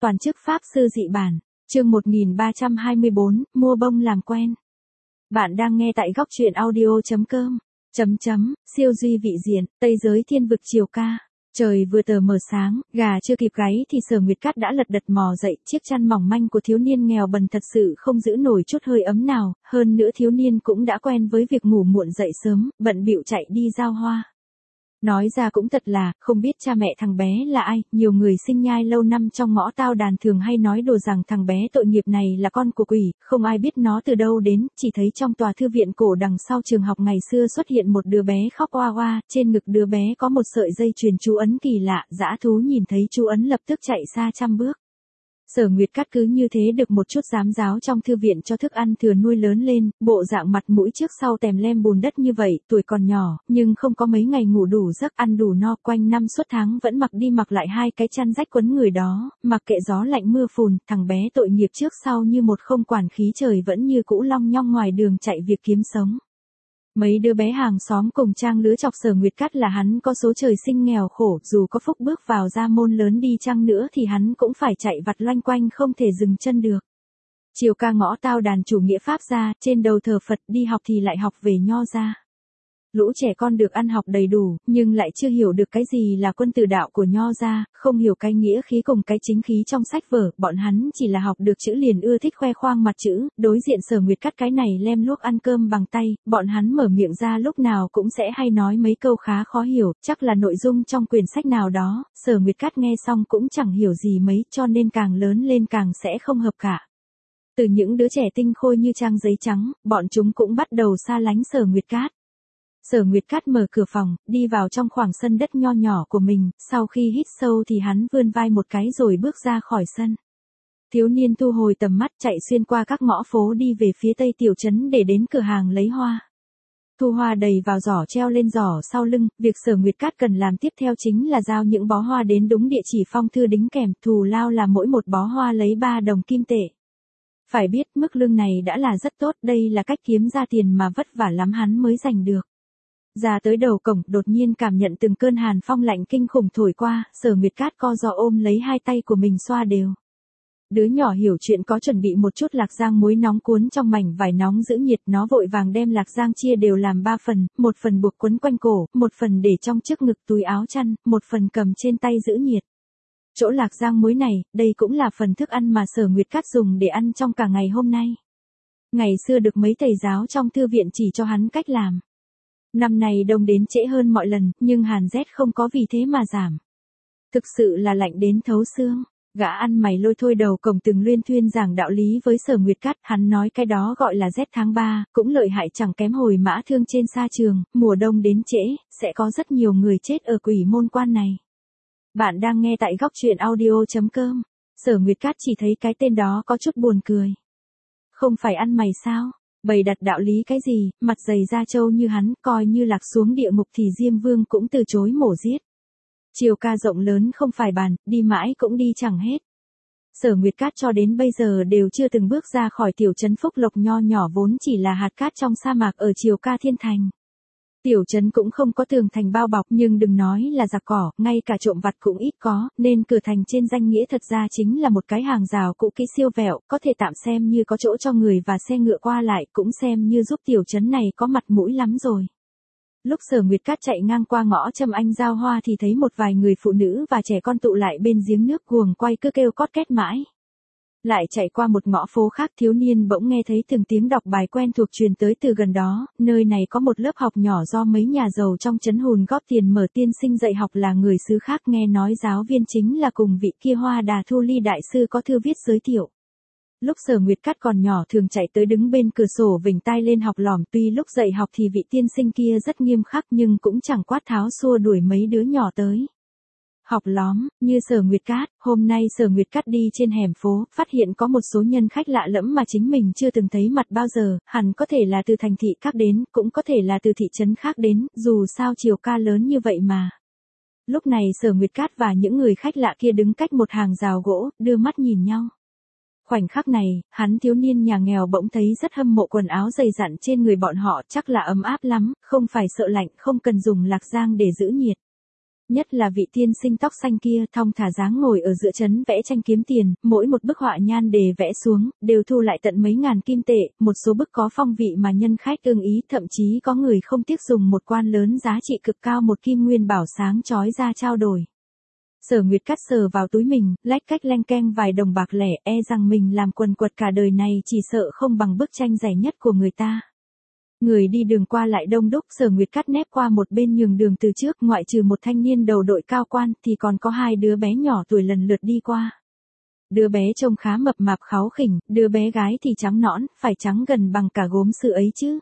toàn chức pháp sư dị bản, chương 1324, mua bông làm quen. Bạn đang nghe tại góc truyện audio.com. Siêu duy vị diện, Tây giới thiên vực Triều Ca. Trời vừa tờ mờ sáng, gà chưa kịp gáy thì Sở Nguyệt Cát đã lật đật mò dậy, chiếc chăn mỏng manh của thiếu niên nghèo bần thật sự không giữ nổi chút hơi ấm nào, hơn nữa thiếu niên cũng đã quen với việc ngủ muộn dậy sớm, bận bịu chạy đi giao hoa. Nói ra cũng thật là, không biết cha mẹ thằng bé là ai, nhiều người sinh nhai lâu năm trong ngõ tao đàn thường hay nói đùa rằng thằng bé tội nghiệp này là con của quỷ, không ai biết nó từ đâu đến, chỉ thấy trong tòa thư viện cổ đằng sau trường học ngày xưa xuất hiện một đứa bé khóc oa oa, trên ngực đứa bé có một sợi dây chuyền chú ấn kỳ lạ, dã thú nhìn thấy chú ấn lập tức chạy xa trăm bước. Sở Nguyệt Cát cứ như thế được một chút giám giáo trong thư viện cho thức ăn thừa nuôi lớn lên, bộ dạng mặt mũi trước sau tèm lem bùn đất như vậy, tuổi còn nhỏ, nhưng không có mấy ngày ngủ đủ giấc ăn đủ no, quanh năm suốt tháng vẫn mặc đi mặc lại hai cái chăn rách quấn người đó, mặc kệ gió lạnh mưa phùn, thằng bé tội nghiệp trước sau như một không quản khí trời vẫn như cũ long nhong ngoài đường chạy việc kiếm sống. Mấy đứa bé hàng xóm cùng trang lứa chọc Sở Nguyệt Cát là hắn có số trời sinh nghèo khổ, dù có phúc bước vào gia môn lớn đi chăng nữa thì hắn cũng phải chạy vặt loanh quanh không thể dừng chân được. Triều Ca ngõ tao đàn chủ nghĩa Pháp gia, trên đầu thờ Phật, đi học thì lại học về Nho gia. Lũ trẻ con được ăn học đầy đủ, nhưng lại chưa hiểu được cái gì là quân tử đạo của Nho gia, không hiểu cái nghĩa khí cùng cái chính khí trong sách vở, bọn hắn chỉ là học được chữ liền ưa thích khoe khoang mặt chữ, đối diện Sở Nguyệt Cát cái này lem luốc ăn cơm bằng tay, bọn hắn mở miệng ra lúc nào cũng sẽ hay nói mấy câu khá khó hiểu, chắc là nội dung trong quyển sách nào đó, Sở Nguyệt Cát nghe xong cũng chẳng hiểu gì mấy, cho nên càng lớn lên càng sẽ không hợp cả. Từ những đứa trẻ tinh khôi như trang giấy trắng, bọn chúng cũng bắt đầu xa lánh Sở Nguyệt Cát. Sở Nguyệt Cát mở cửa phòng, đi vào trong khoảng sân đất nho nhỏ của mình, sau khi hít sâu thì hắn vươn vai một cái rồi bước ra khỏi sân. Thiếu niên thu hồi tầm mắt chạy xuyên qua các ngõ phố đi về phía tây tiểu trấn để đến cửa hàng lấy hoa. Thu hoa đầy vào giỏ treo lên giỏ sau lưng, việc Sở Nguyệt Cát cần làm tiếp theo chính là giao những bó hoa đến đúng địa chỉ phong thư đính kèm, thù lao là mỗi một bó hoa lấy 3 đồng kim tệ. Phải biết mức lương này đã là rất tốt, đây là cách kiếm ra tiền mà vất vả lắm hắn mới giành được. Ra tới đầu cổng, đột nhiên cảm nhận từng cơn hàn phong lạnh kinh khủng thổi qua, Sở Nguyệt Cát co giò ôm lấy hai tay của mình xoa đều. Đứa nhỏ hiểu chuyện có chuẩn bị một chút lạc giang muối nóng cuốn trong mảnh vải nóng giữ nhiệt, nó vội vàng đem lạc giang chia đều làm 3 phần, một phần buộc quấn quanh cổ, một phần để trong trước ngực túi áo chăn, một phần cầm trên tay giữ nhiệt. Chỗ lạc giang muối này, đây cũng là phần thức ăn mà Sở Nguyệt Cát dùng để ăn trong cả ngày hôm nay. Ngày xưa được mấy thầy giáo trong thư viện chỉ cho hắn cách làm. Năm này đông đến trễ hơn mọi lần, nhưng hàn rét không có vì thế mà giảm. Thực sự là lạnh đến thấu xương. Gã ăn mày lôi thôi đầu cổng từng luyên thuyên giảng đạo lý với Sở Nguyệt Cát, hắn nói cái đó gọi là rét tháng 3, cũng lợi hại chẳng kém hồi mã thương trên sa trường, mùa đông đến trễ, sẽ có rất nhiều người chết ở quỷ môn quan này. Bạn đang nghe tại góc truyện audio.com. Sở Nguyệt Cát chỉ thấy cái tên đó có chút buồn cười. Không phải ăn mày sao? Bày đặt đạo lý cái gì, mặt dày da trâu như hắn, coi như lạc xuống địa ngục thì Diêm Vương cũng từ chối mổ giết. Triều Ca rộng lớn không phải bàn, đi mãi cũng đi chẳng hết. Sở Nguyệt Cát cho đến bây giờ đều chưa từng bước ra khỏi tiểu trấn Phúc Lộc nho nhỏ vốn chỉ là hạt cát trong sa mạc ở Triều Ca Thiên Thành. Tiểu trấn cũng không có tường thành bao bọc, nhưng đừng nói là giặc cỏ, ngay cả trộm vặt cũng ít có, nên cửa thành trên danh nghĩa thật ra chính là một cái hàng rào cũ kỹ siêu vẹo, có thể tạm xem như có chỗ cho người và xe ngựa qua lại, cũng xem như giúp tiểu trấn này có mặt mũi lắm rồi. Lúc Sở Nguyệt Cát chạy ngang qua ngõ Trâm Anh giao hoa thì thấy một vài người phụ nữ và trẻ con tụ lại bên giếng nước guồng quay cứ kêu cót két mãi. Lại chạy qua một ngõ phố khác, thiếu niên bỗng nghe thấy từng tiếng đọc bài quen thuộc truyền tới từ gần đó, nơi này có một lớp học nhỏ do mấy nhà giàu trong trấn hùn góp tiền mở, tiên sinh dạy học là người xứ khác, nghe nói giáo viên chính là cùng vị kia Hoa Đà Thu Ly đại sư có thư viết giới thiệu. Lúc Sở Nguyệt Cát còn nhỏ thường chạy tới đứng bên cửa sổ vểnh tai lên học lỏm, tuy lúc dạy học thì vị tiên sinh kia rất nghiêm khắc nhưng cũng chẳng quát tháo xua đuổi mấy đứa nhỏ tới học lóm, như Sở Nguyệt Cát. Hôm nay Sở Nguyệt Cát đi trên hẻm phố, phát hiện có một số nhân khách lạ lẫm mà chính mình chưa từng thấy mặt bao giờ, hẳn có thể là từ thành thị khác đến, cũng có thể là từ thị trấn khác đến, dù sao Triều Ca lớn như vậy mà. Lúc này Sở Nguyệt Cát và những người khách lạ kia đứng cách một hàng rào gỗ, đưa mắt nhìn nhau. Khoảnh khắc này, hắn thiếu niên nhà nghèo bỗng thấy rất hâm mộ quần áo dày dặn trên người bọn họ, chắc là ấm áp lắm, không phải sợ lạnh, không cần dùng lạc giang để giữ nhiệt. Nhất là vị tiên sinh tóc xanh kia thong thả dáng ngồi ở giữa trấn vẽ tranh kiếm tiền, mỗi một bức họa nhan đề vẽ xuống, đều thu lại tận mấy ngàn kim tệ, một số bức có phong vị mà nhân khách ưng ý, thậm chí có người không tiếc dùng một quan lớn giá trị cực cao một kim nguyên bảo sáng chói ra trao đổi. Sở Nguyệt Cát sờ vào túi mình, lách cách leng keng vài đồng bạc lẻ, e rằng mình làm quần quật cả đời này chỉ sợ không bằng bức tranh rẻ nhất của người ta. Người đi đường qua lại đông đúc, Sở Nguyệt Cát nép qua một bên nhường đường từ trước, ngoại trừ một thanh niên đầu đội cao quan thì còn có hai đứa bé nhỏ tuổi lần lượt đi qua. Đứa bé trông khá mập mạp kháu khỉnh, đứa bé gái thì trắng nõn, phải trắng gần bằng cả gốm sứ ấy chứ.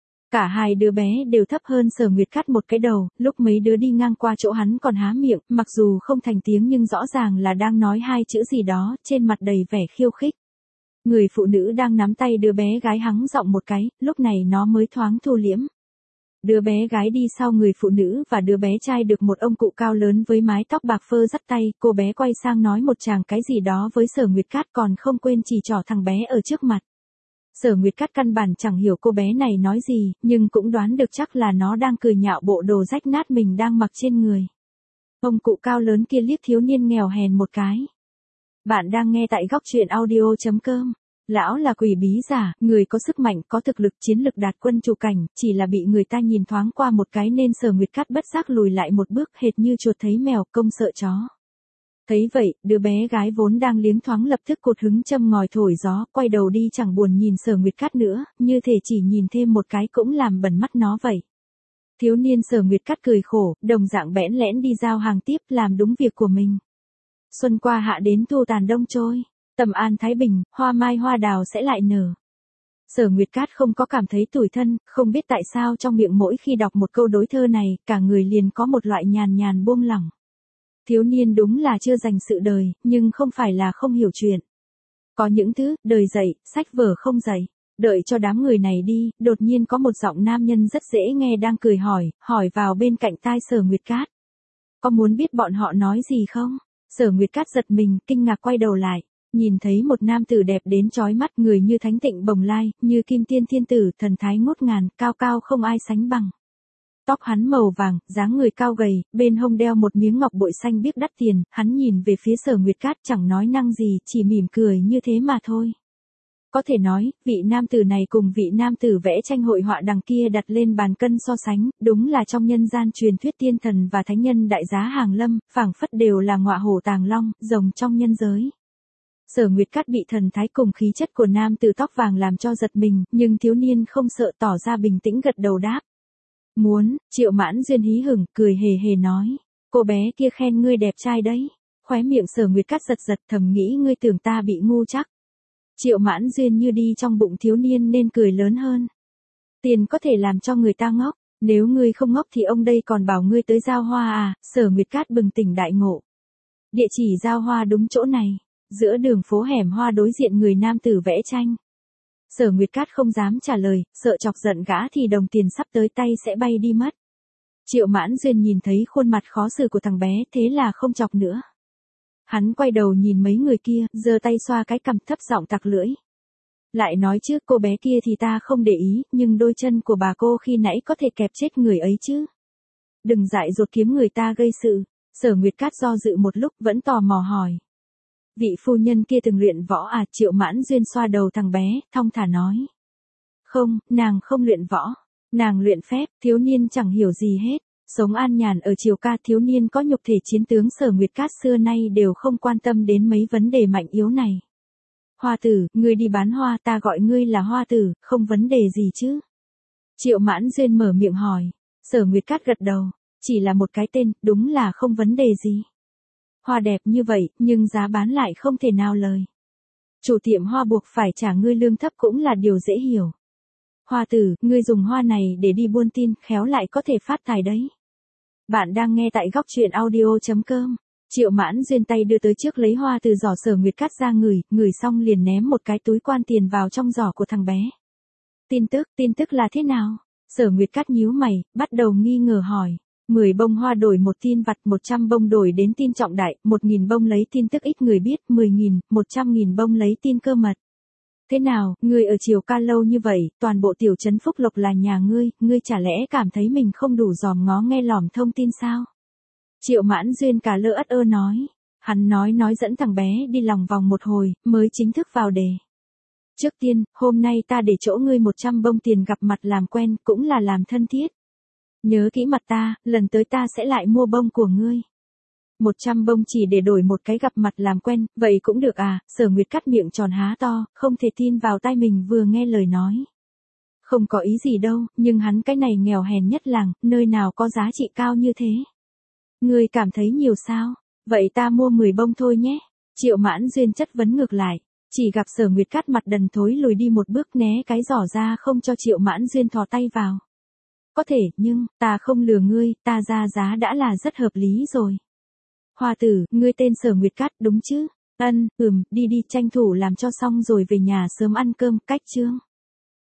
Cả hai đứa bé đều thấp hơn Sở Nguyệt Cát một cái đầu, lúc mấy đứa đi ngang qua chỗ hắn còn há miệng, mặc dù không thành tiếng nhưng rõ ràng là đang nói hai chữ gì đó, trên mặt đầy vẻ khiêu khích. Người phụ nữ đang nắm tay đứa bé gái hắng giọng một cái, lúc này nó mới thoáng thu liễm. Đứa bé gái đi sau người phụ nữ và đứa bé trai được một ông cụ cao lớn với mái tóc bạc phơ dắt tay, cô bé quay sang nói một tràng cái gì đó với Sở Nguyệt Cát còn không quên chỉ trỏ thằng bé ở trước mặt. Sở Nguyệt Cát căn bản chẳng hiểu cô bé này nói gì, nhưng cũng đoán được chắc là nó đang cười nhạo bộ đồ rách nát mình đang mặc trên người. Ông cụ cao lớn kia liếc thiếu niên nghèo hèn một cái. Bạn đang nghe tại góc truyện audio.com. Lão là quỷ bí giả, người có sức mạnh, có thực lực, chiến lực đạt quân chủ cảnh, chỉ là bị người ta nhìn thoáng qua một cái nên Sở Nguyệt Cát bất giác lùi lại một bước, hệt như chuột thấy mèo, công sợ chó. Thấy vậy, đứa bé gái vốn đang liếng thoáng lập tức cột hứng châm ngòi thổi gió, quay đầu đi chẳng buồn nhìn Sở Nguyệt Cát nữa, như thể chỉ nhìn thêm một cái cũng làm bẩn mắt nó vậy. Thiếu niên Sở Nguyệt Cát cười khổ, đồng dạng bẽn lẽn đi giao hàng tiếp, làm đúng việc của mình. Xuân qua hạ đến thu tàn đông trôi, Tâm an thái bình, hoa mai hoa đào sẽ lại nở. Sở Nguyệt Cát không có cảm thấy tủi thân, không biết tại sao trong miệng mỗi khi đọc một câu đối thơ này, cả người liền có một loại nhàn nhàn buông lỏng. Thiếu niên đúng là chưa dành sự đời, nhưng không phải là không hiểu chuyện. Có những thứ, đời dạy, sách vở không dạy. Đợi cho đám người này đi, đột nhiên có một giọng nam nhân rất dễ nghe đang cười hỏi vào bên cạnh tai Sở Nguyệt Cát. Có muốn biết bọn họ nói gì không? Sở Nguyệt Cát giật mình, kinh ngạc quay đầu lại. Nhìn thấy một nam tử đẹp đến chói mắt, người như thánh tịnh bồng lai, như kim tiên thiên tử, thần thái ngút ngàn, cao cao không ai sánh bằng. Tóc hắn màu vàng, dáng người cao gầy, bên hông đeo một miếng ngọc bội xanh biếc đắt tiền, hắn nhìn về phía Sở Nguyệt Cát chẳng nói năng gì, chỉ mỉm cười như thế mà thôi. Có thể nói, vị nam tử này cùng vị nam tử vẽ tranh hội họa đằng kia đặt lên bàn cân so sánh, đúng là trong nhân gian truyền thuyết tiên thần và thánh nhân đại giá hàng lâm, phảng phất đều là ngọa hổ tàng long, rồng trong nhân giới. Sở Nguyệt Cát bị thần thái cùng khí chất của nam tử tóc vàng làm cho giật mình, nhưng thiếu niên không sợ, tỏ ra bình tĩnh gật đầu đáp. Muốn, Triệu Mãn Duyên hí hửng, cười hề hề nói. Cô bé kia khen ngươi đẹp trai đấy. Khóe miệng Sở Nguyệt Cát giật giật, thầm nghĩ ngươi tưởng ta bị ngu chắc. Triệu Mãn Duyên như đi trong bụng thiếu niên nên cười lớn hơn. Tiền có thể làm cho người ta ngốc, nếu ngươi không ngốc thì ông đây còn bảo ngươi tới giao hoa à? Sở Nguyệt Cát bừng tỉnh đại ngộ. Địa chỉ giao hoa đúng chỗ này. Giữa đường phố hẻm hoa đối diện người nam tử vẽ tranh. Sở Nguyệt Cát không dám trả lời, sợ chọc giận gã thì đồng tiền sắp tới tay sẽ bay đi mất. Triệu Mãn Duyên nhìn thấy khuôn mặt khó xử của thằng bé, thế là không chọc nữa. Hắn quay đầu nhìn mấy người kia, giơ tay xoa cái cằm, thấp giọng tặc lưỡi. Lại nói trước cô bé kia thì ta không để ý, nhưng đôi chân của bà cô khi nãy có thể kẹp chết người ấy chứ. Đừng dại dột kiếm người ta gây sự. Sở Nguyệt Cát do dự một lúc vẫn tò mò hỏi. Vị phu nhân kia từng luyện võ à? Triệu Mãn Duyên xoa đầu thằng bé, thong thả nói. Không, nàng không luyện võ. Nàng luyện phép. Thiếu niên chẳng hiểu gì hết. Sống an nhàn ở Triều Ca, thiếu niên có nhục thể chiến tướng Sở Nguyệt Cát xưa nay đều không quan tâm đến mấy vấn đề mạnh yếu này. Hoa tử, ngươi đi bán hoa, ta gọi ngươi là hoa tử, không vấn đề gì chứ? Triệu Mãn Duyên mở miệng hỏi. Sở Nguyệt Cát gật đầu. Chỉ là một cái tên, đúng là không vấn đề gì. Hoa đẹp như vậy, nhưng giá bán lại không thể nào lời. Chủ tiệm hoa buộc phải trả ngươi lương thấp cũng là điều dễ hiểu. Hoa tử, ngươi dùng hoa này để đi buôn tin, khéo lại có thể phát tài đấy. Bạn đang nghe tại góc truyện audio.com. Triệu Mãn Duyên tay đưa tới trước lấy hoa từ giỏ Sở Nguyệt Cát ra ngửi xong liền ném một cái túi quan tiền vào trong giỏ của thằng bé. Tin tức là thế nào? Sở Nguyệt Cát nhíu mày, bắt đầu nghi ngờ hỏi. 10 bông hoa đổi một tin vặt, 100 bông đổi đến tin trọng đại, 1.000 bông lấy tin tức ít người biết, 10.000, 100.000 bông lấy tin cơ mật. Thế nào, ngươi ở Triều Ca lâu như vậy, toàn bộ tiểu trấn Phúc Lộc là nhà ngươi chả lẽ cảm thấy mình không đủ dòm ngó nghe lỏm thông tin sao? Triệu Mãn Duyên cả lơ ất ơ nói. Hắn nói dẫn thằng bé đi lòng vòng một hồi, mới chính thức vào đề. Trước tiên, hôm nay ta để chỗ ngươi 100 bông tiền gặp mặt làm quen, cũng là làm thân thiết. Nhớ kỹ mặt ta, lần tới ta sẽ lại mua bông của ngươi. 100 bông chỉ để đổi một cái gặp mặt làm quen, vậy cũng được à? Sở Nguyệt cắt miệng tròn há to, không thể tin vào tai mình vừa nghe lời nói. Không có ý gì đâu, nhưng hắn cái này nghèo hèn nhất làng, nơi nào có giá trị cao như thế. Ngươi cảm thấy nhiều sao? Vậy ta mua 10 bông thôi nhé. Triệu Mãn Duyên chất vấn ngược lại. Chỉ gặp Sở Nguyệt cắt mặt đần thối lùi đi một bước né cái giỏ ra không cho Triệu Mãn Duyên thò tay vào. Có thể, nhưng, ta không lừa ngươi, ta ra giá đã là rất hợp lý rồi. Hoa tử, ngươi tên Sở Nguyệt Cát đúng chứ? Đi đi tranh thủ làm cho xong rồi về nhà sớm ăn cơm, cách chương.